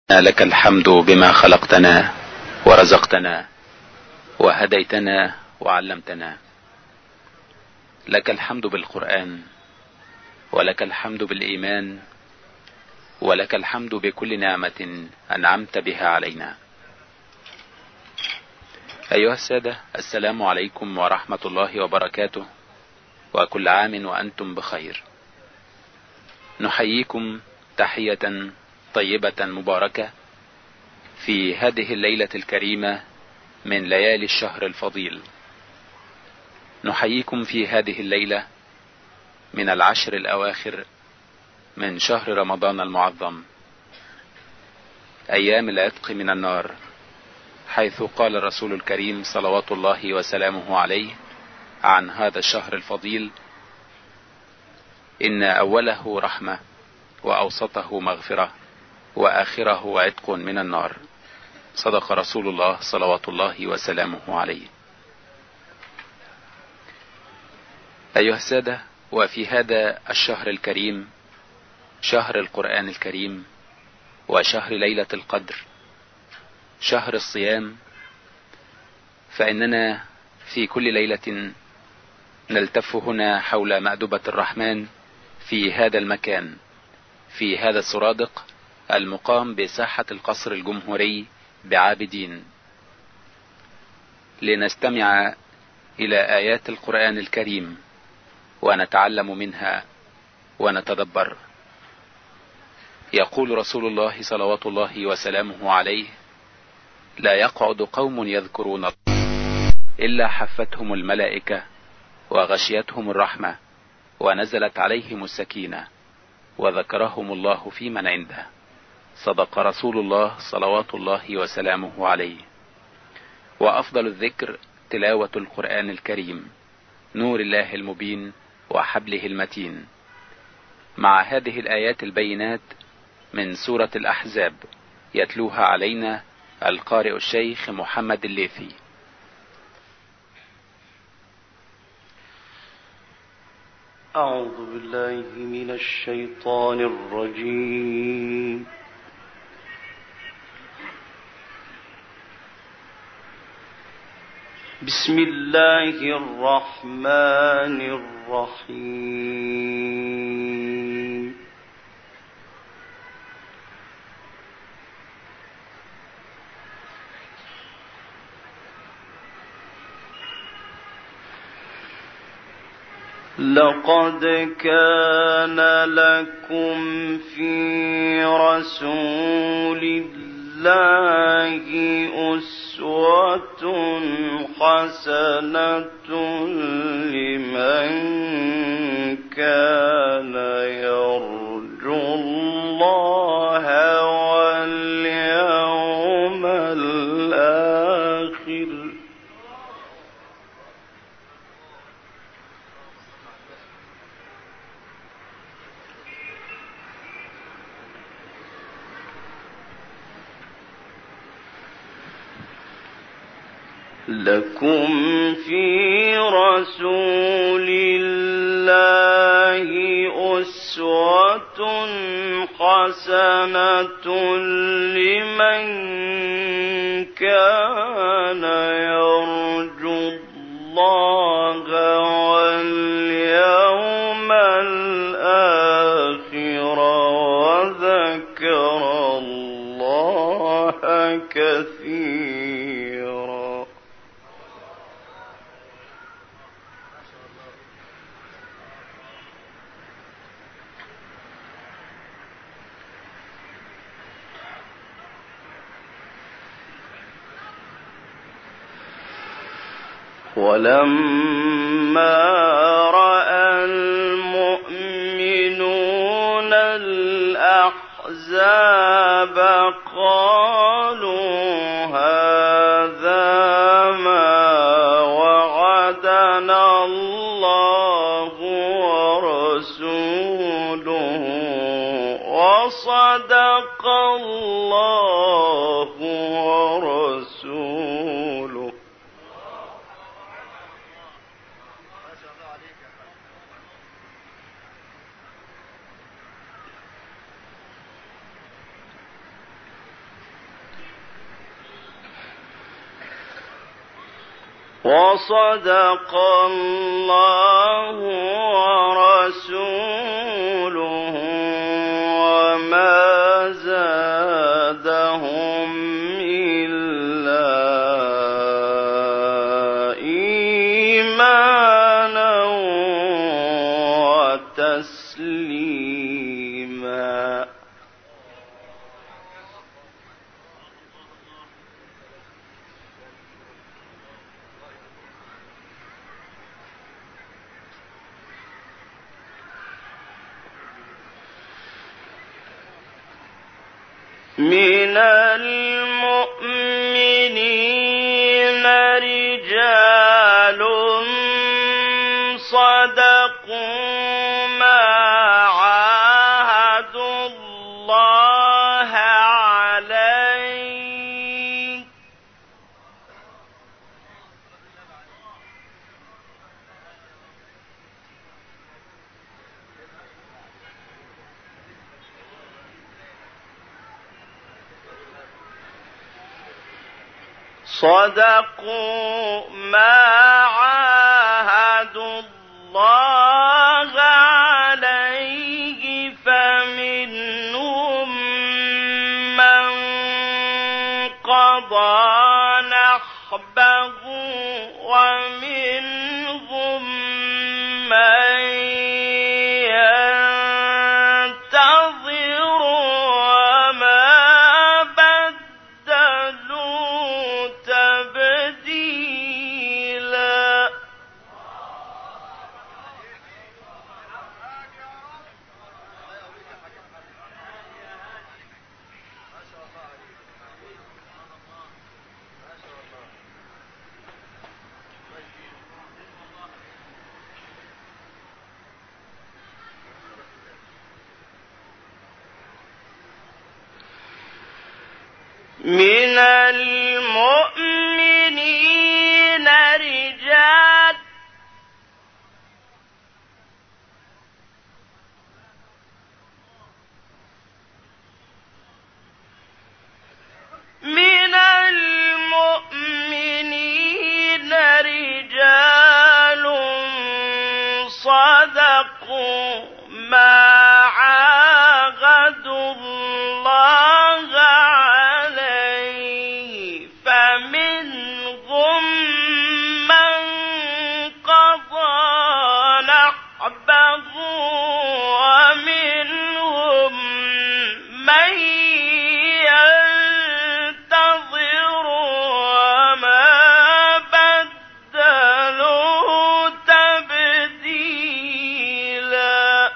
لك الحمد بما خلقتنا ورزقتنا وهديتنا وعلمتنا. لك الحمد بالقرآن، ولك الحمد بالإيمان، ولك الحمد بكل نعمة أنعمت بها علينا. أيها السادة، السلام عليكم ورحمة الله وبركاته، وكل عام وأنتم بخير. نحييكم تحية طيبة مباركة في هذه الليلة الكريمة من ليالي الشهر الفضيل. نحييكم في هذه الليلة من العشر الأواخر من شهر رمضان المعظم، أيام العتق من النار، حيث قال الرسول الكريم صلوات الله وسلامه عليه عن هذا الشهر الفضيل: إن أوله رحمة، وأوسطه مغفرة، وآخره عتق من النار. صدق رسول الله صلوات الله وسلامه عليه. أيها السادة، وفي هذا الشهر الكريم، شهر القرآن الكريم، وشهر ليلة القدر، شهر الصيام، فإننا في كل ليلة نلتف هنا حول مأدبة الرحمن في هذا المكان، في هذا السرادق المقام بساحة القصر الجمهوري بعابدين، لنستمع إلى آيات القرآن الكريم ونتعلم منها ونتدبر. يقول رسول الله صلوات الله وسلامه عليه: لا يقعد قوم يذكرون الله إلا حفتهم الملائكة وغشيتهم الرحمة ونزلت عليهم السكينة وذكرهم الله في من عنده. صدق رسول الله صلوات الله وسلامه عليه. وأفضل الذكر تلاوة القرآن الكريم، نور الله المبين وحبله المتين، مع هذه الآيات البينات من سورة الأحزاب، يتلوها علينا القارئ الشيخ محمد الليثي. أعوذ بالله من الشيطان الرجيم. بسم الله الرحمن الرحيم. لقد كان لكم في رسول الله أسوة حسنة لمن كان يرجو الله واليوم الآخر. لكم في رسول الله أسوة حسنة لمن كان يرجو الله واليوم الآخر وذكر الله كثيرا. ولما رأى المؤمنون الأحزاب قالوا هذا ما وعدنا الله ورسوله وصدق الله ورسوله. وصدق الله ورسوله وما زادهم إلا إيمانا وتسليما. من المؤمنين رجال صدقوا ما عاهدوا الله عليه فمنهم من قضى نحبه ومنهم من ينتظر وما بدلوا تبديلا. من المؤمنين رجال صدقوا ما عاهدوا الله عليه فمنهم من قضى نحبه ومنهم من ينتظر وما بدلوا تبديلا.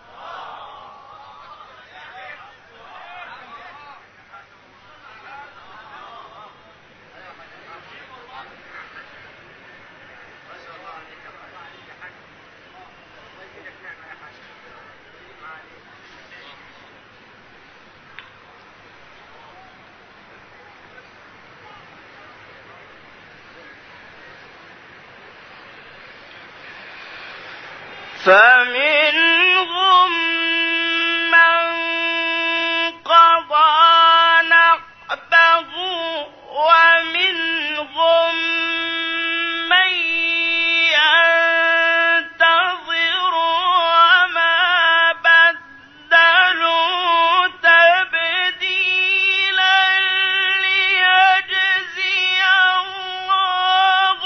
فمنهم من قضى نحبه ومنهم من ينتظر وما بدلوا تبديلا ليجزي الله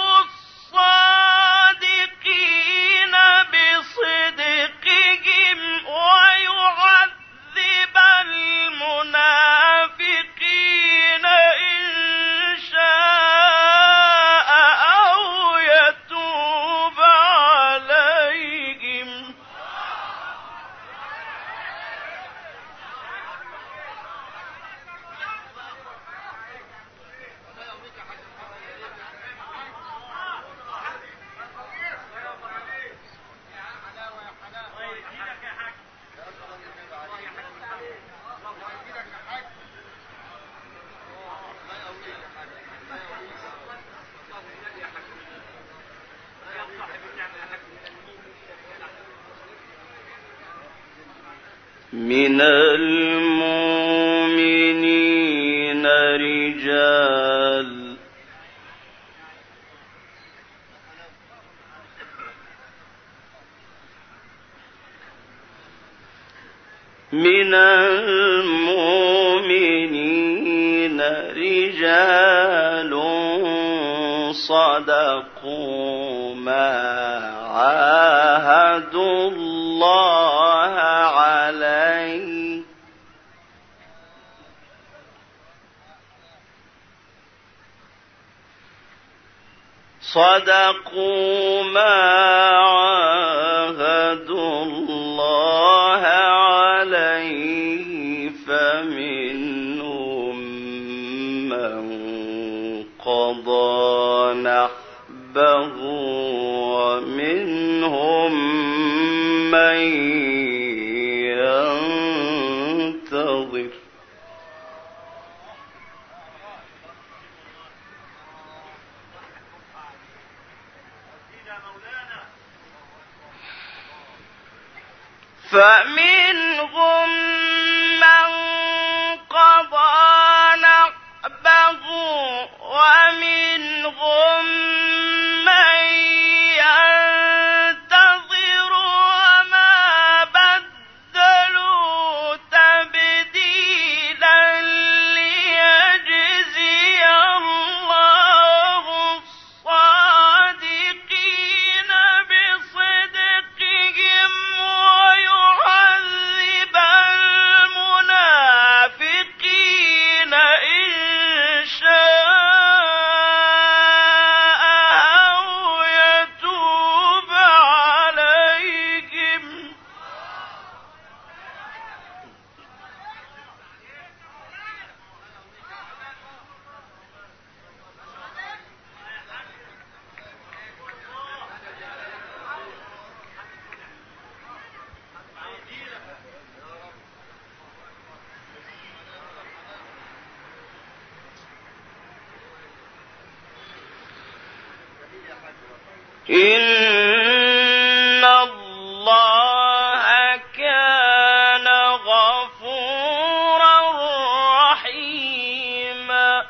الصادقين بصدقهم ويعذب المنافقين إن شاء أو يتوب عليهم. من المؤمنين رجال من المؤمنين رجال صدقوا ما عاهدوا الله عليه فمنهم من قضى نحبه ومنهم من ينتظر فمنهم من قضى نحبه ومنهم من ينتظر وما بدلوا تبديلا ليجزي الله الصادقين بصدقهم ويعذب المنافقين إن شاء أو يتوب عليهم إن الله كان غفورا رحيما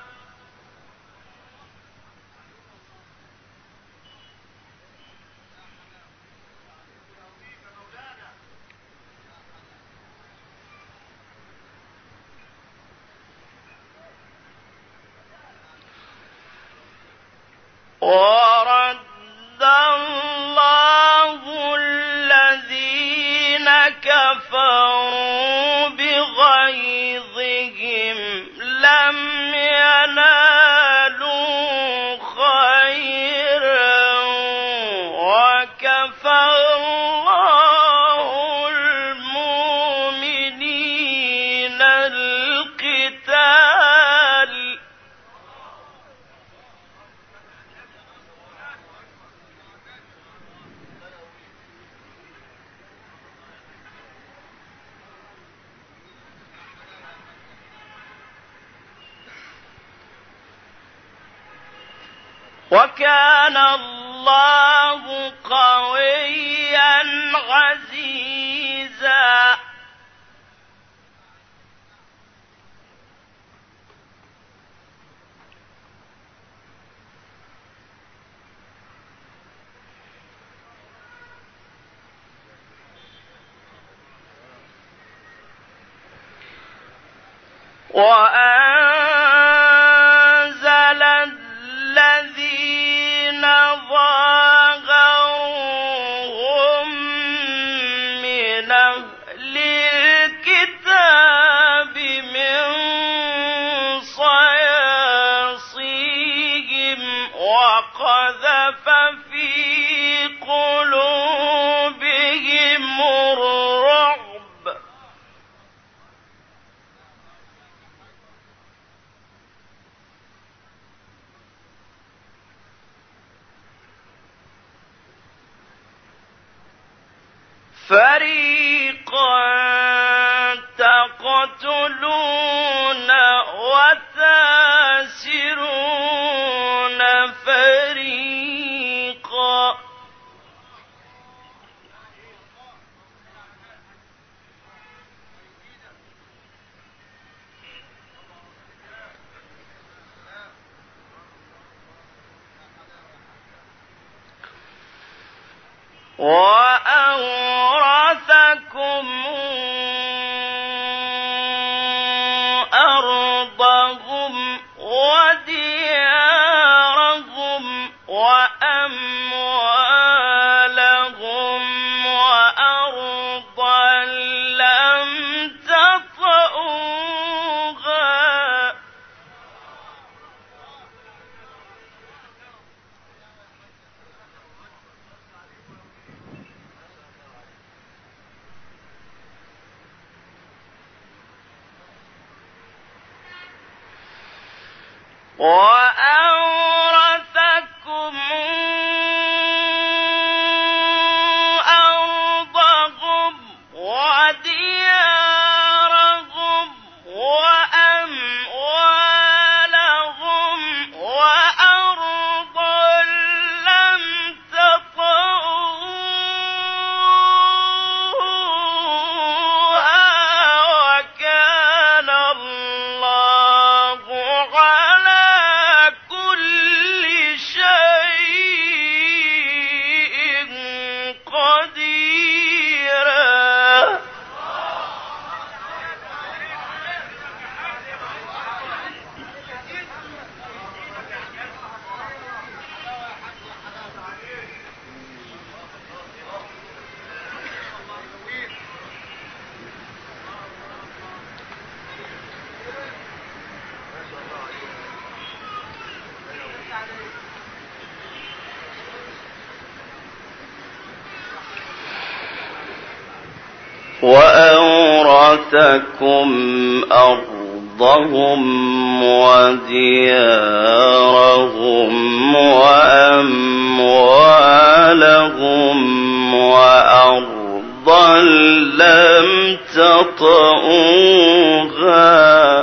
ورد الله الذين كفروا بغيظهم لم ينالوا خيرا وكفى الله المؤمنين القتال وكان الله قويا عزيزا وأنزل الذين ظاهروهم من أهل الكتاب من صياصيهم وقذف في قلوبهم الرعب فريقا تقتلون وتاسرون فريقا وأورثكم وأورثكم أرضهم وديارهم وأموالهم وأرضا لم تطئوها وكان الله على كل شيء قديرا. وأورثكم أرضهم وديارهم وأموالهم وأرضا لم تطئوها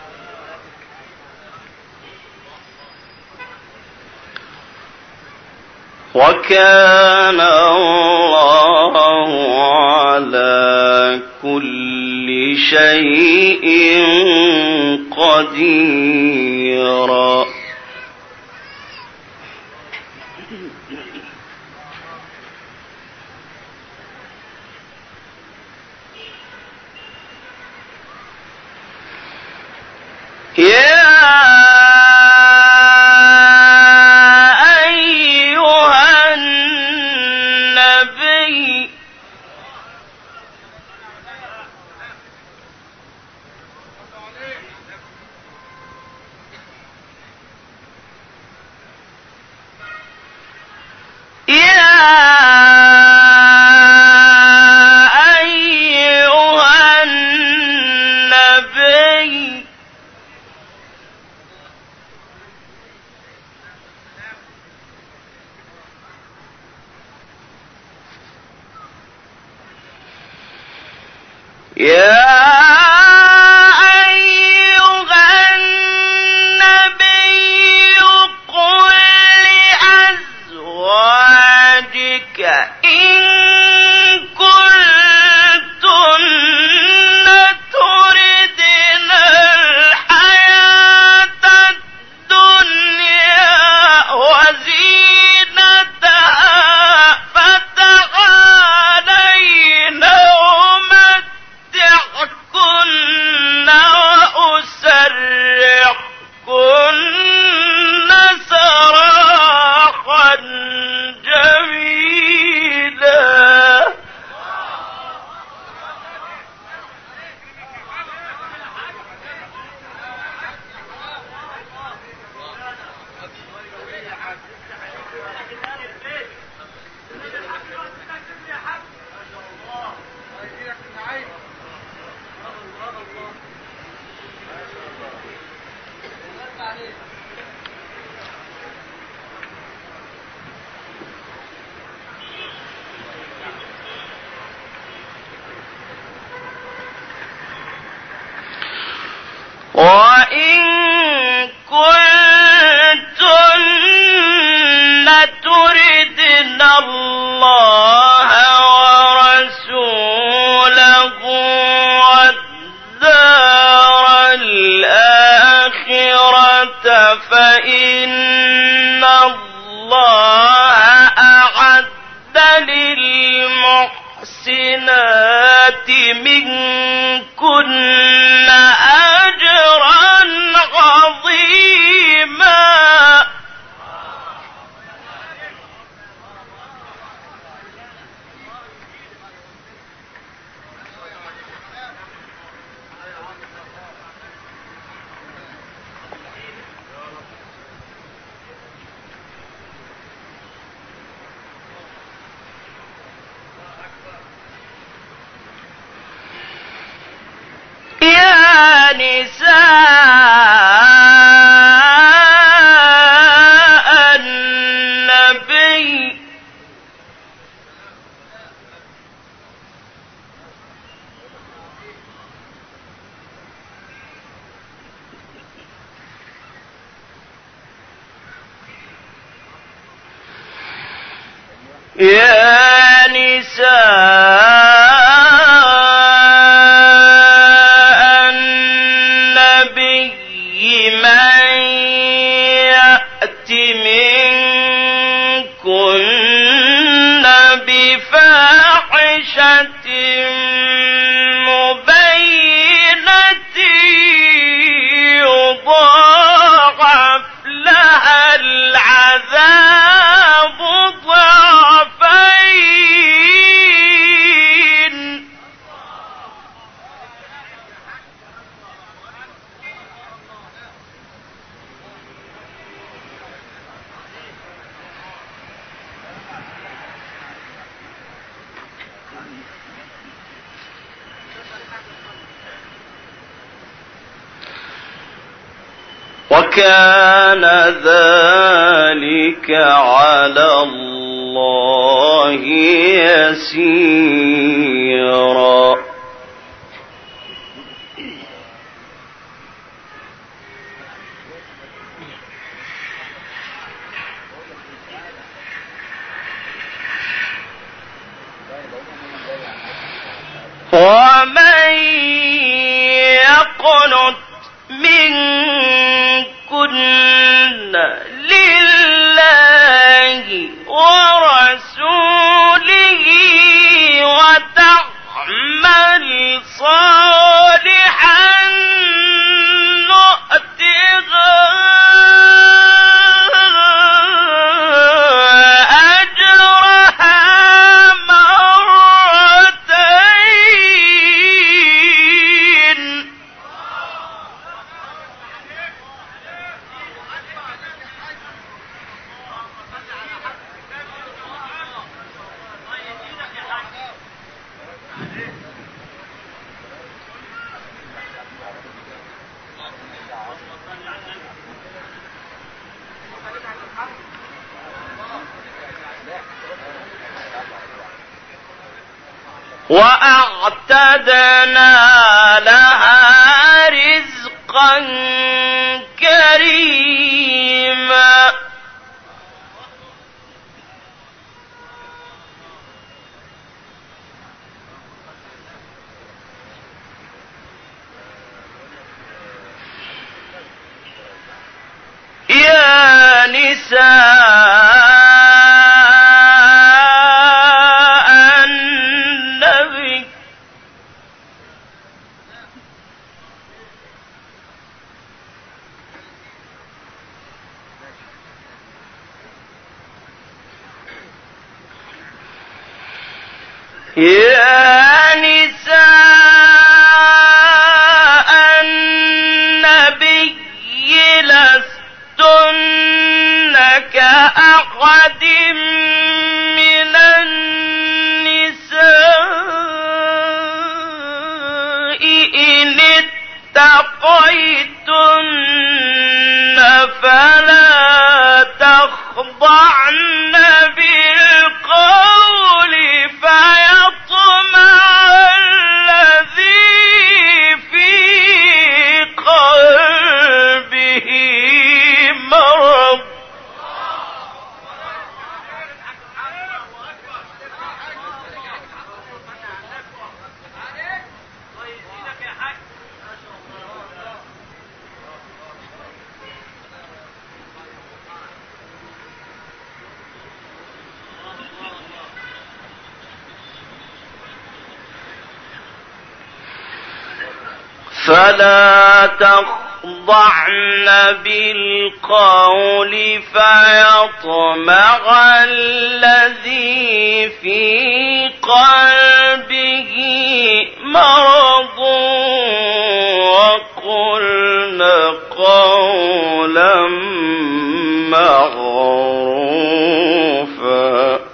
وكان الله على كل شيء قديرا. وإن كنتن تردن الله ورسوله والدار الآخرة فإن الله أعد للمحسنات منكن أجرا عظيما. يا نساء يا نساء النبي من يأت منكن بفاحشة مبينة يضاعف لها العذاب ضعفين. وكان ذلك على الله يسيرا. ومن يقنت منكن لله ورسوله وتعمل صالحا نؤتها أجرها مرتين. وأعتدنا لها رزقا كريما. يا نساء النبي يا نساء النبي لستن كأحد من النساء إن اتقيتن فلا تخضعن بالقول فيطمع الذي في قلبه مرض. فلا تخضعن بالقول فيطمع الذي في قلبه مرض وقلن قولا معروفا.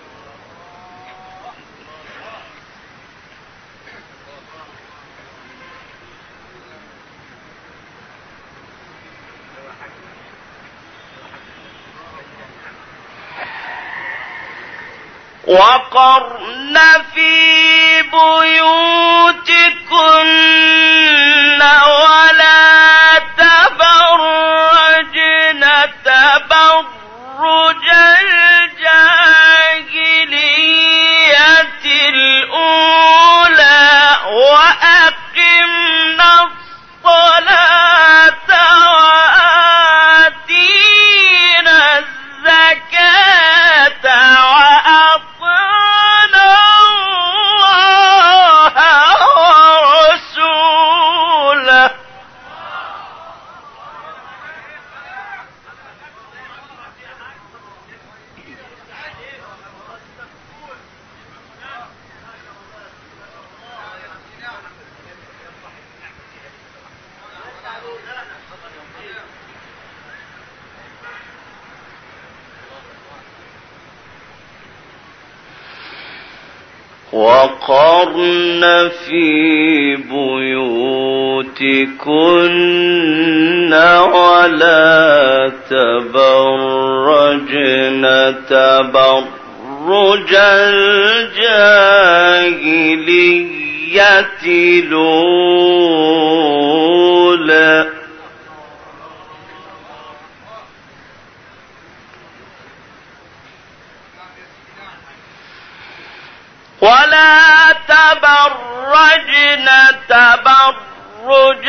وقرن في بيوتكن ولا تبرجن تبرج الجاهلية وقرن في بيوتكن ولا تبرجن تبرج الجاهلية الأولى ولا تبرجن تبرج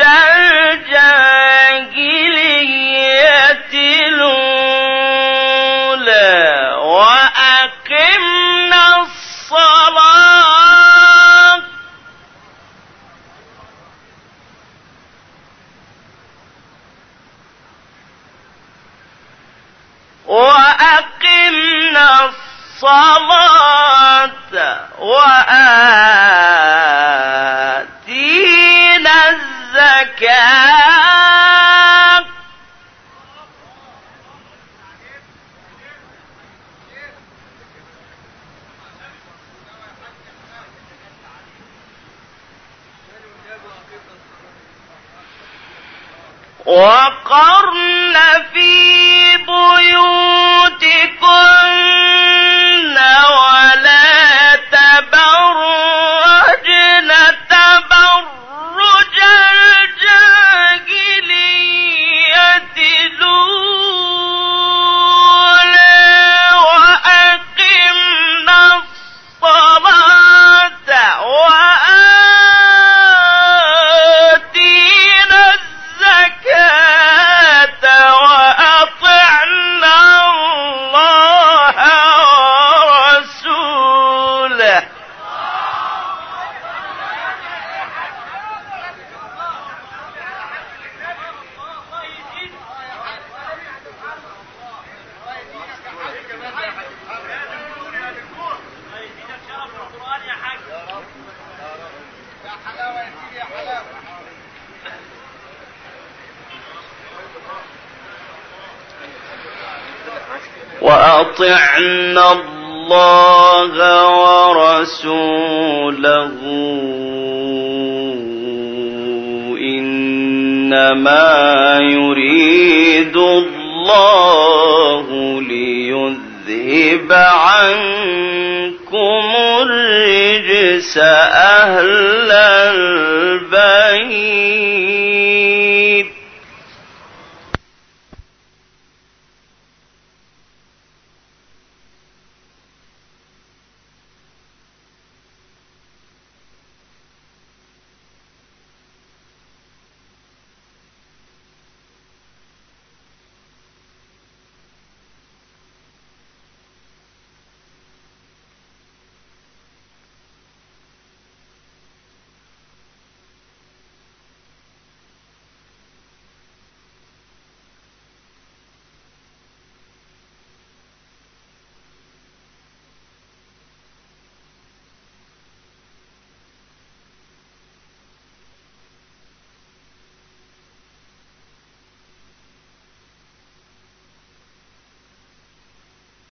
الجاهلية الأولى وأقمنا الصلاة وآتينا الزكاة وقرن في بيوتكن ولا تبرجن تبرج الجاهلية الأولى وأقمنا الصلاة وآتينا الزكاة وأطعنا الله ورسوله وأطعنا الله ورسوله إنما يريد